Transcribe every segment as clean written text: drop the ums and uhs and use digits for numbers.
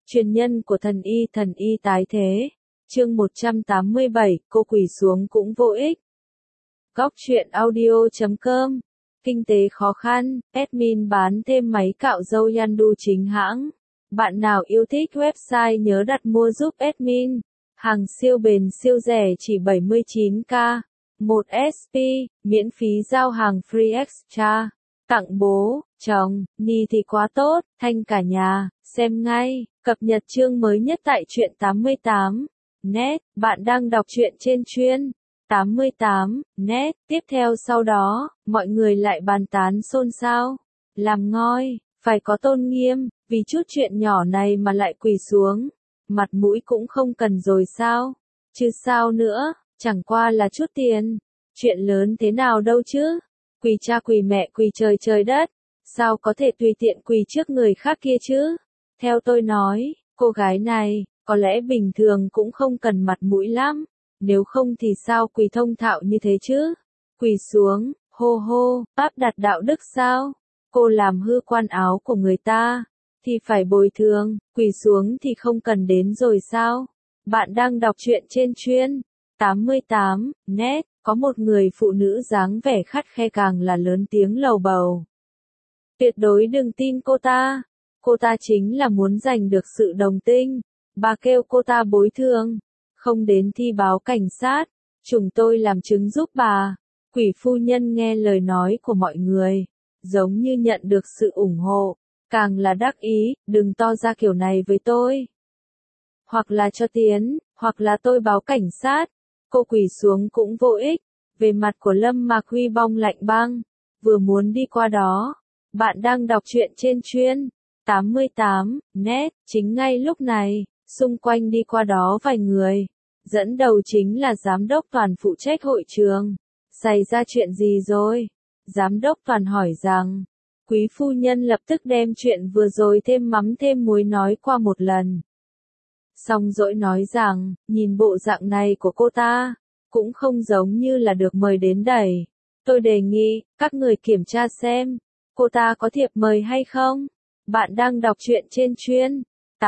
Truyền nhân của thần y tái thế. Chương 187, cô quỳ xuống cũng vô ích. Góc truyện audio.com. Kinh tế khó khăn, admin bán thêm máy cạo râu Yandu chính hãng. Bạn nào yêu thích website nhớ đặt mua giúp admin. Hàng siêu bền siêu rẻ chỉ 79k. 1SP, miễn phí giao hàng free extra. Tặng bố, chồng, ni thì quá tốt, thanh cả nhà, xem ngay, cập nhật chương mới nhất tại truyện 88. Net, bạn đang đọc truyện trên chuyên 88. Net, tiếp theo sau đó, mọi người lại bàn tán xôn xao. Làm ngoi, phải có tôn nghiêm, vì chút chuyện nhỏ này mà lại quỳ xuống. Mặt mũi cũng không cần rồi sao? Chứ sao nữa, chẳng qua là chút tiền. Chuyện lớn thế nào đâu chứ? Quỳ cha quỳ mẹ quỳ trời trời đất, sao có thể tùy tiện quỳ trước người khác kia chứ? Theo tôi nói, cô gái này, có lẽ bình thường cũng không cần mặt mũi lắm, nếu không thì sao quỳ thông thạo như thế chứ? Quỳ xuống, hô hô, áp đặt đạo đức sao? Cô làm hư quan áo của người ta, thì phải bồi thường, quỳ xuống thì không cần đến rồi sao? Bạn đang đọc truyện trên chuyên 88. Net. Có một người phụ nữ dáng vẻ khắt khe càng là lớn tiếng lầu bầu. Tuyệt đối đừng tin cô ta chính là muốn giành được sự đồng tình. Bà kêu cô ta bồi thường, không đến thi báo cảnh sát, chúng tôi làm chứng giúp bà. Quỷ phu nhân nghe lời nói của mọi người, giống như nhận được sự ủng hộ, càng là đắc ý, đừng to ra kiểu này với tôi. Hoặc là cho tiền, hoặc là tôi báo cảnh sát. Cô quỳ xuống cũng vô ích. Về mặt của Lâm Mạc Huy bong lạnh băng, vừa muốn đi qua đó. Bạn đang đọc truyện trên chuyên 88. Net. Chính ngay lúc này, xung quanh đi qua đó vài người. Dẫn đầu chính là giám đốc Toàn phụ trách hội trường. Xảy ra chuyện gì rồi? Giám đốc Toàn hỏi rằng. Quý phu nhân lập tức đem chuyện vừa rồi thêm mắm thêm muối nói qua một lần. Xong dỗi nói rằng, nhìn bộ dạng này của cô ta, cũng không giống như là được mời đến đẩy. Tôi đề nghị, các người kiểm tra xem, cô ta có thiệp mời hay không? Bạn đang đọc truyện trên chuyên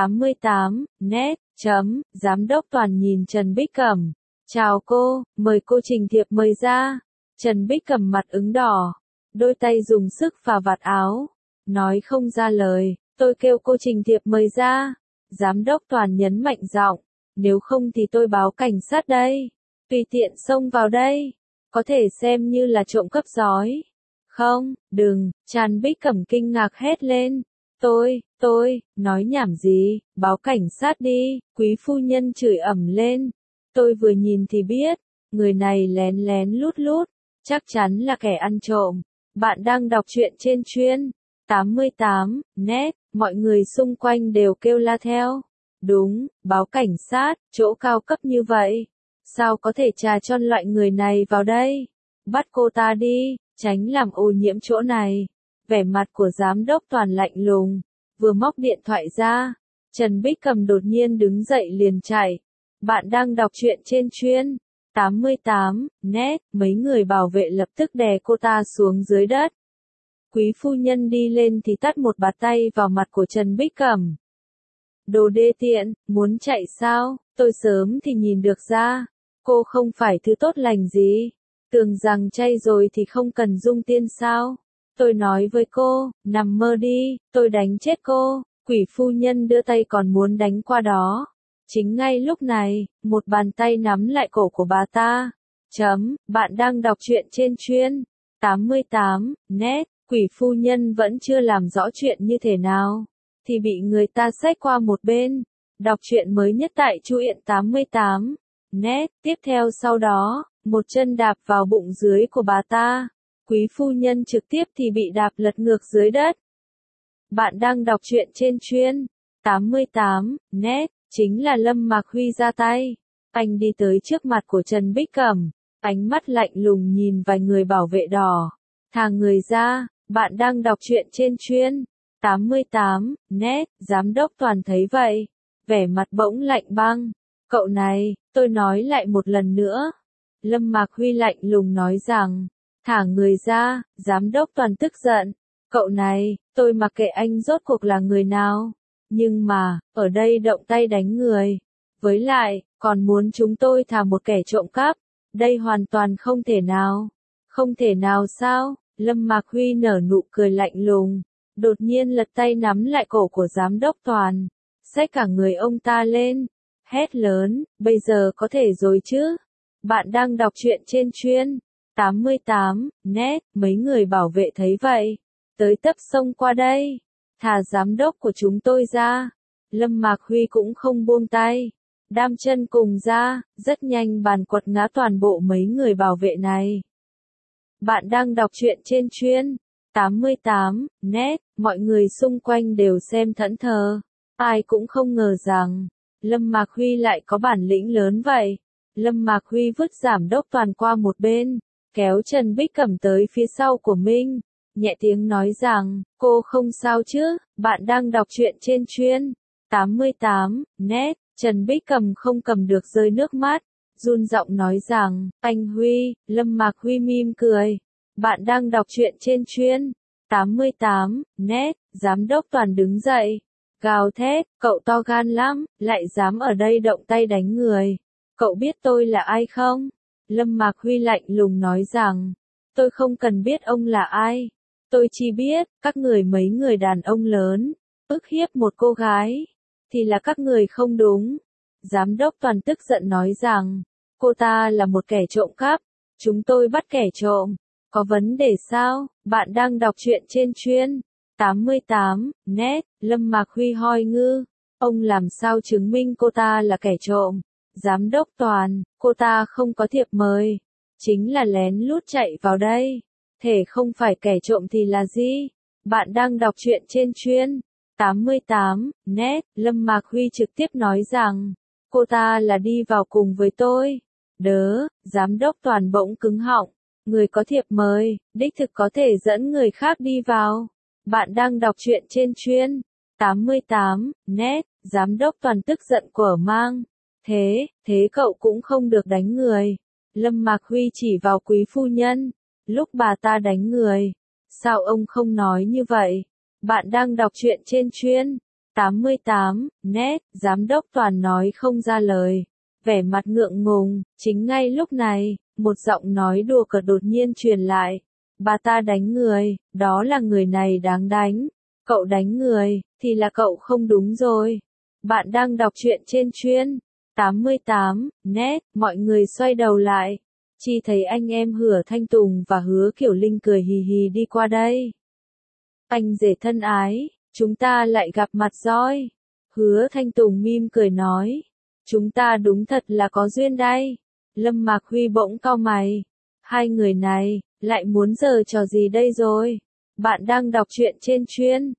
88. Net. Giám đốc Toàn nhìn Trần Bích Cẩm. Chào cô, mời cô trình thiệp mời ra. Trần Bích Cẩm mặt ửng đỏ, đôi tay dùng sức phà vạt áo, nói không ra lời, tôi kêu cô trình thiệp mời ra. Giám đốc Toàn nhấn mạnh giọng, nếu không thì tôi báo cảnh sát đây. Tùy tiện xông vào đây, có thể xem như là trộm cắp giói. Không, đừng, Trần Bích Cẩm kinh ngạc hét lên. Tôi, nói nhảm gì, báo cảnh sát đi, quý phu nhân chửi ầm lên. Tôi vừa nhìn thì biết, người này lén lén lút lút, chắc chắn là kẻ ăn trộm. Bạn đang đọc truyện trên chuyên 88. Net. Mọi người xung quanh đều kêu la theo. Đúng, báo cảnh sát, chỗ cao cấp như vậy. Sao có thể trà trộn loại người này vào đây? Bắt cô ta đi, tránh làm ô nhiễm chỗ này. Vẻ mặt của giám đốc Toàn lạnh lùng, vừa móc điện thoại ra. Trần Bích Cẩm đột nhiên đứng dậy liền chạy. Bạn đang đọc truyện trên chuyên 88. Net. Mấy người bảo vệ lập tức đè cô ta xuống dưới đất. Quý phu nhân đi lên thì tát một bạt tay vào mặt của Trần Bích Cẩm. Đồ đê tiện, muốn chạy sao? Tôi sớm thì nhìn được ra. Cô không phải thứ tốt lành gì. Tưởng rằng chay rồi thì không cần dung tiên sao? Tôi nói với cô, nằm mơ đi, tôi đánh chết cô. Quỷ phu nhân đưa tay còn muốn đánh qua đó. Chính ngay lúc này, một bàn tay nắm lại cổ của bà ta. Bạn đang đọc truyện trên chuyên 88. Net. Quỷ phu nhân vẫn chưa làm rõ chuyện như thế nào, thì bị người ta xách qua một bên. Đọc truyện mới nhất tại truyện 88. Net. Tiếp theo sau đó, một chân đạp vào bụng dưới của bà ta. Quý phu nhân trực tiếp thì bị đạp lật ngược dưới đất. Bạn đang đọc truyện trên chuyên 88. Net. Chính là Lâm Mạc Huy ra tay. Anh đi tới trước mặt của Trần Bích Cẩm, ánh mắt lạnh lùng nhìn vài người bảo vệ đỏ. Thả người ra. Bạn đang đọc truyện trên chuyên 88. Net. Giám đốc Toàn thấy vậy, vẻ mặt bỗng lạnh băng. Cậu này, tôi nói lại một lần nữa. Lâm Mạc Huy lạnh lùng nói rằng, thả người ra. Giám đốc Toàn tức giận. Cậu này, tôi mặc kệ anh rốt cuộc là người nào. Nhưng mà, ở đây động tay đánh người. Với lại, còn muốn chúng tôi thả một kẻ trộm cắp. Đây hoàn toàn không thể nào. Không thể nào sao? Lâm Mạc Huy nở nụ cười lạnh lùng. Đột nhiên lật tay nắm lại cổ của giám đốc Toàn. Xách cả người ông ta lên. Hét lớn, bây giờ có thể rồi chứ? Bạn đang đọc truyện trên chuyên 88 net, mấy người bảo vệ thấy vậy. Tới tấp xông qua đây. Thả giám đốc của chúng tôi ra. Lâm Mạc Huy cũng không buông tay. Đam chân cùng ra, rất nhanh bàn quật ngã toàn bộ mấy người bảo vệ này. Bạn đang đọc truyện trên chuyên 88 net, mọi người xung quanh đều xem thẫn thờ. Ai cũng không ngờ rằng, Lâm Mạc Huy lại có bản lĩnh lớn vậy. Lâm Mạc Huy vứt giám đốc Toàn qua một bên, kéo Trần Bích Cẩm tới phía sau của mình, nhẹ tiếng nói rằng, cô không sao chứ, bạn đang đọc truyện trên chuyên 88 net. Trần Bích Cẩm không cầm được rơi nước mắt, run giọng nói rằng, anh Huy. Lâm Mạc Huy mỉm cười, bạn đang đọc truyện trên chuyên 88 net. Giám đốc Toàn đứng dậy, gào thét, cậu to gan lắm, lại dám ở đây động tay đánh người. Cậu biết tôi là ai không? Lâm Mạc Huy lạnh lùng nói rằng, tôi không cần biết ông là ai. Tôi chỉ biết, các người mấy người đàn ông lớn, ức hiếp một cô gái, thì là các người không đúng. Giám đốc Toàn tức giận nói rằng, cô ta là một kẻ trộm cắp, chúng tôi bắt kẻ trộm. Có vấn đề sao? Bạn đang đọc truyện trên chuyên 88 net. Lâm Mạc Huy hỏi ngư, ông làm sao chứng minh cô ta là kẻ trộm? Giám đốc Toàn, cô ta không có thiệp mời, chính là lén lút chạy vào đây. Thể không phải kẻ trộm thì là gì? Bạn đang đọc truyện trên chuyên 88 net. Lâm Mạc Huy trực tiếp nói rằng, cô ta là đi vào cùng với tôi. Đớ, giám đốc Toàn bỗng cứng họng. Người có thiệp mời, đích thực có thể dẫn người khác đi vào. Bạn đang đọc truyện trên chuyên 88 net. Giám đốc Toàn tức giận quở mang. Thế cậu cũng không được đánh người. Lâm Mạc Huy chỉ vào quý phu nhân. Lúc bà ta đánh người. Sao ông không nói như vậy? Bạn đang đọc truyện trên chuyên 88 net. Giám đốc Toàn nói không ra lời. Vẻ mặt ngượng ngùng. Chính ngay lúc này, một giọng nói đùa cợt đột nhiên truyền lại. Bà ta đánh người, đó là người này đáng đánh. Cậu đánh người, thì là cậu không đúng rồi. Bạn đang đọc truyện trên chuyên 88 net. Mọi người xoay đầu lại, chỉ thấy anh em Hứa Thanh Tùng và Hứa Kiểu Linh cười hì hì đi qua đây. Anh rể thân ái, chúng ta lại gặp mặt rồi. Hứa Thanh Tùng mỉm cười nói, chúng ta đúng thật là có duyên đây. Lâm Mạc Huy bỗng cau mày, hai người này lại muốn giở trò gì đây rồi? Bạn đang đọc truyện trên chuyên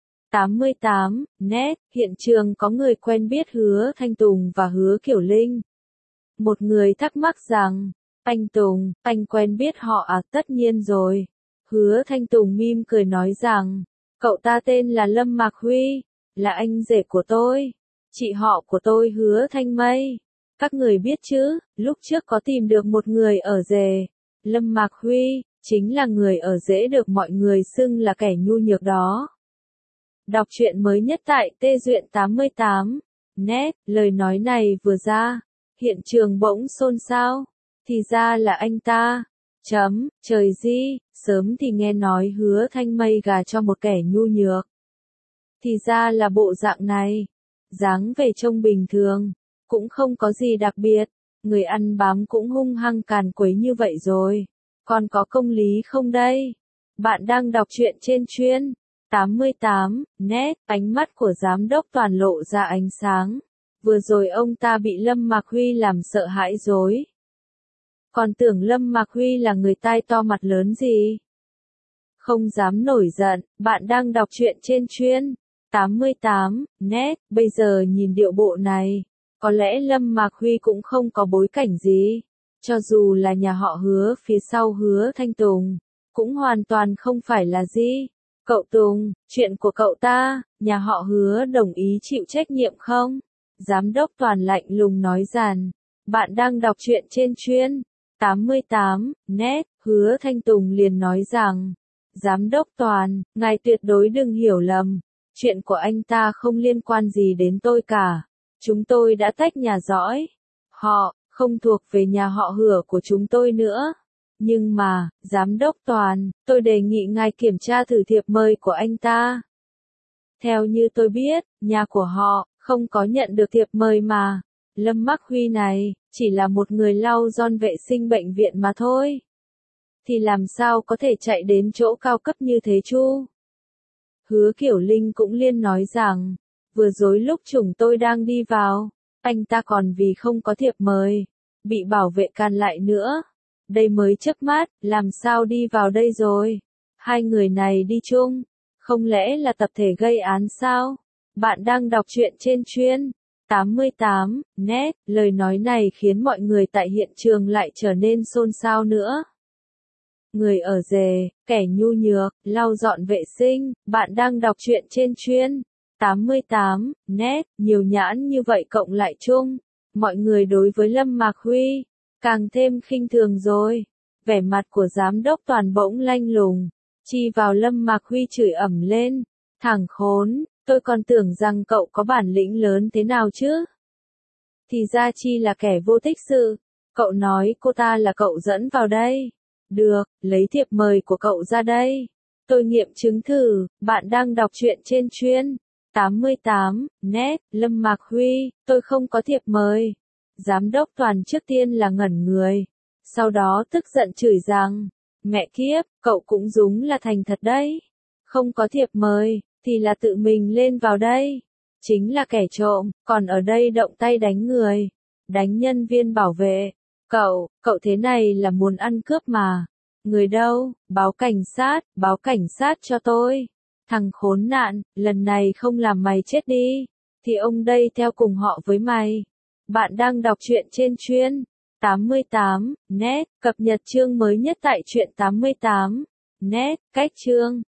88 net. Hiện trường có người quen biết Hứa Thanh Tùng và Hứa Kiểu Linh. Một người thắc mắc rằng, anh Tùng, anh quen biết họ à? Tất nhiên rồi. Hứa Thanh Tùng mỉm cười nói rằng, cậu ta tên là Lâm Mạc Huy, là anh rể của tôi. Chị họ của tôi Hứa Thanh Mây. Các người biết chứ, lúc trước có tìm được một người ở rể. Lâm Mạc Huy, chính là người ở rễ được mọi người xưng là kẻ nhu nhược đó. Đọc truyện mới nhất tại Tê Duyện 88 net. Lời nói này vừa ra, hiện trường bỗng xôn xao. Thì ra là anh ta. Trời gì, sớm thì nghe nói Hứa Thanh Mây gà cho một kẻ nhu nhược. Thì ra là bộ dạng này. Dáng vẻ trông bình thường, cũng không có gì đặc biệt. Người ăn bám cũng hung hăng càn quấy như vậy rồi. Còn có công lý không đây? Bạn đang đọc truyện trên chuyên 88 net. Ánh mắt của giám đốc Toàn lộ ra ánh sáng. Vừa rồi ông ta bị Lâm Mạc Huy làm sợ hãi rồi. Còn tưởng Lâm Mạc Huy là người tai to mặt lớn gì. Không dám nổi giận. Bạn đang đọc truyện trên chuyên 88 net. Bây giờ nhìn điệu bộ này, có lẽ Lâm Mạc Huy cũng không có bối cảnh gì. Cho dù là nhà họ Hứa phía sau Hứa Thanh Tùng, cũng hoàn toàn không phải là gì. Cậu Tùng, chuyện của cậu ta, nhà họ Hứa đồng ý chịu trách nhiệm không? Giám đốc Toàn lạnh lùng nói rằng, bạn đang đọc truyện trên chuyên 88 net. Hứa Thanh Tùng liền nói rằng, Giám đốc Toàn, ngài tuyệt đối đừng hiểu lầm. Chuyện của anh ta không liên quan gì đến tôi cả. Chúng tôi đã tách nhà dõi. Họ không thuộc về nhà họ Hửa của chúng tôi nữa. Nhưng mà, Giám đốc Toàn, tôi đề nghị ngài kiểm tra thử thiệp mời của anh ta. Theo như tôi biết, nhà của họ không có nhận được thiệp mời mà. Lâm Mặc Huy này chỉ là một người lau dọn vệ sinh bệnh viện mà thôi. Thì làm sao có thể chạy đến chỗ cao cấp như thế chứ? Hứa Kiểu Linh cũng liên nói rằng, vừa rồi lúc chúng tôi đang đi vào, anh ta còn vì không có thiệp mời, bị bảo vệ cản lại nữa. Đây mới chớp mắt, làm sao đi vào đây rồi? Hai người này đi chung, không lẽ là tập thể gây án sao? Bạn đang đọc truyện trên chuyên 88 net, lời nói này khiến mọi người tại hiện trường lại trở nên xôn xao nữa. Người ở rề, kẻ nhu nhược, lau dọn vệ sinh, bạn đang đọc truyện trên chuyên 88 net, nhiều nhãn như vậy cộng lại chung. Mọi người đối với Lâm Mạc Huy càng thêm khinh thường rồi. Vẻ mặt của giám đốc Toàn bỗng lanh lùng, chi vào Lâm Mạc Huy chửi ầm lên. Thằng khốn, tôi còn tưởng rằng cậu có bản lĩnh lớn thế nào chứ? Thì ra chi là kẻ vô tích sự. Cậu nói cô ta là cậu dẫn vào đây. Được, lấy thiệp mời của cậu ra đây. Tôi nghiệm chứng thử, bạn đang đọc truyện trên chuyên 88 net, Lâm Mạc Huy, tôi không có thiệp mời. Giám đốc Toàn trước tiên là ngẩn người, sau đó tức giận chửi rằng, mẹ kiếp, cậu cũng đúng là thành thật đấy. Không có thiệp mời, thì là tự mình lên vào đây. Chính là kẻ trộm, còn ở đây động tay đánh người, đánh nhân viên bảo vệ. Cậu thế này là muốn ăn cướp mà. Người đâu, báo cảnh sát cho tôi. Thằng khốn nạn, lần này không làm mày chết đi, thì ông đây theo cùng họ với mày. Bạn đang đọc truyện trên chuyên 88 net, cập nhật chương mới nhất tại truyện 88 net, cách chương